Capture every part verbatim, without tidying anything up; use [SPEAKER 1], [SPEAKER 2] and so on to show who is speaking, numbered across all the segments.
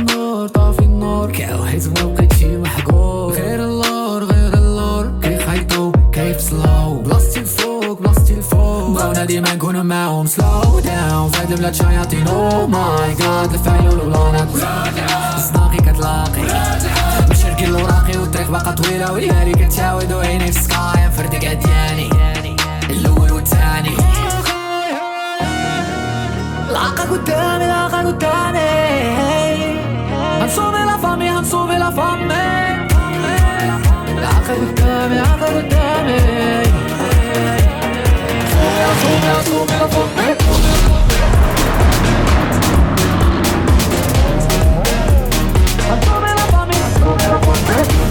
[SPEAKER 1] النور طافي النور كاوحيت ملقيت شي محقور غير اللور غير اللور كيخيطو كيف سلو بلاصتي الفوق بلاصتي الفوق بغاونا ديما نكونو معاهم سلو داون فهاد البلاد شياطين او ماي جاد الفايلول ولونات صداقي كتلاقي مشركي الوراقي والطريق باقا طويلة وليالي كتعاود وعيني في سكاي فردك عدياني الاول والثاني العاقة قدامي العاقة قدامي هنصوبي لا فامي هنصوبي لا فامي العاقة قدامي العاقة قدامي هنصوبي هنصوبي لا فامي هنصوبي لا فامي هنصوبي لا فامي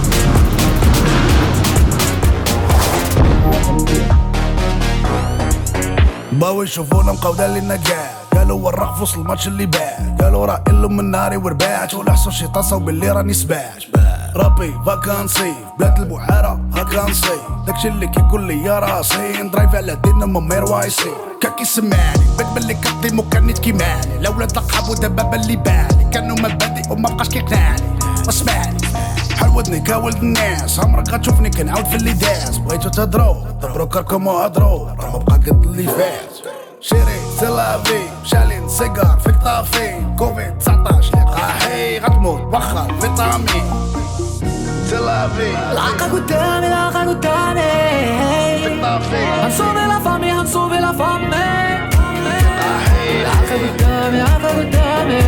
[SPEAKER 2] باو يشوفونا مقودة لينا كاع قالوا ورق في وسط الماتش اللي باع قالوا راه إلو من ناري ورباعت ولا حسوا شي طاسة وباللي راني سباعت رابي فاكانسي بلاد البحارة هاكا نصي داكشي اللي كيقول لي يا راسي ندرايف على دينا ممير وايسي كاكي سمعني بات بلي كطيم وكان كيماني لو ولاد القحاب ودابا بلي بالي كانوا مبادئ وما بقاش كيقنعني اسمعني بحال ودني كاولد الناس عمرك غتشوفني كنعاود في اللي داز بغيتو تهضرو دبرو كركم وهضرو راه مبقى قد اللي فات شيري سلافي شالين سيجار فيك طافي كوفيد تسعطاش لقاحي غتموت واخا فيتامين سلافي
[SPEAKER 1] العاقة قدامي العاقة قدامي
[SPEAKER 2] فيك طافي
[SPEAKER 1] هنصوبي لا فامي هنصوبي لا فامي العاقة قدامي العاقة قدامي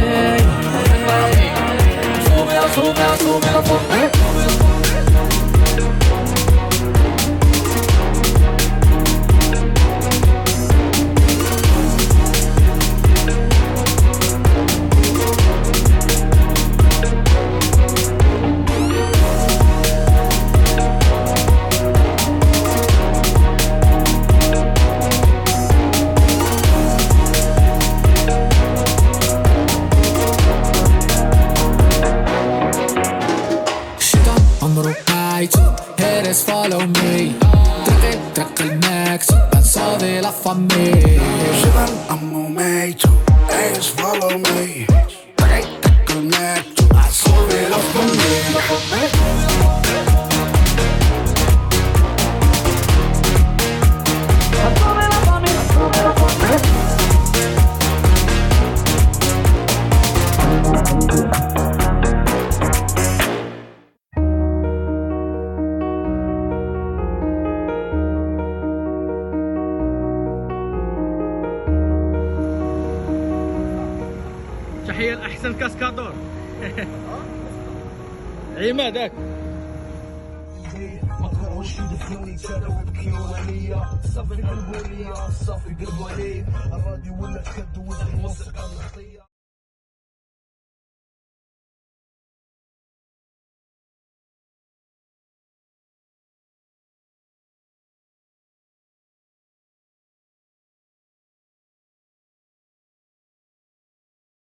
[SPEAKER 1] هنصوبي هنصوبي هنصوبي لا فامي Haters follow me طريقي طريق المكتوب هنصوبي لا فامي
[SPEAKER 2] شبان أمو ميتو عايش follow me طريق طريق المكتوب هنصوبي لا فامي
[SPEAKER 3] تحية لأحسن كاسكادور عماد هاك
[SPEAKER 4] ما تقدروش يدخلوني تسالوا يبكيو عليا صافي قلبوا ليا صافي قلبوا عليا الراديو ولا تكدوز الموسيقى الخطيه.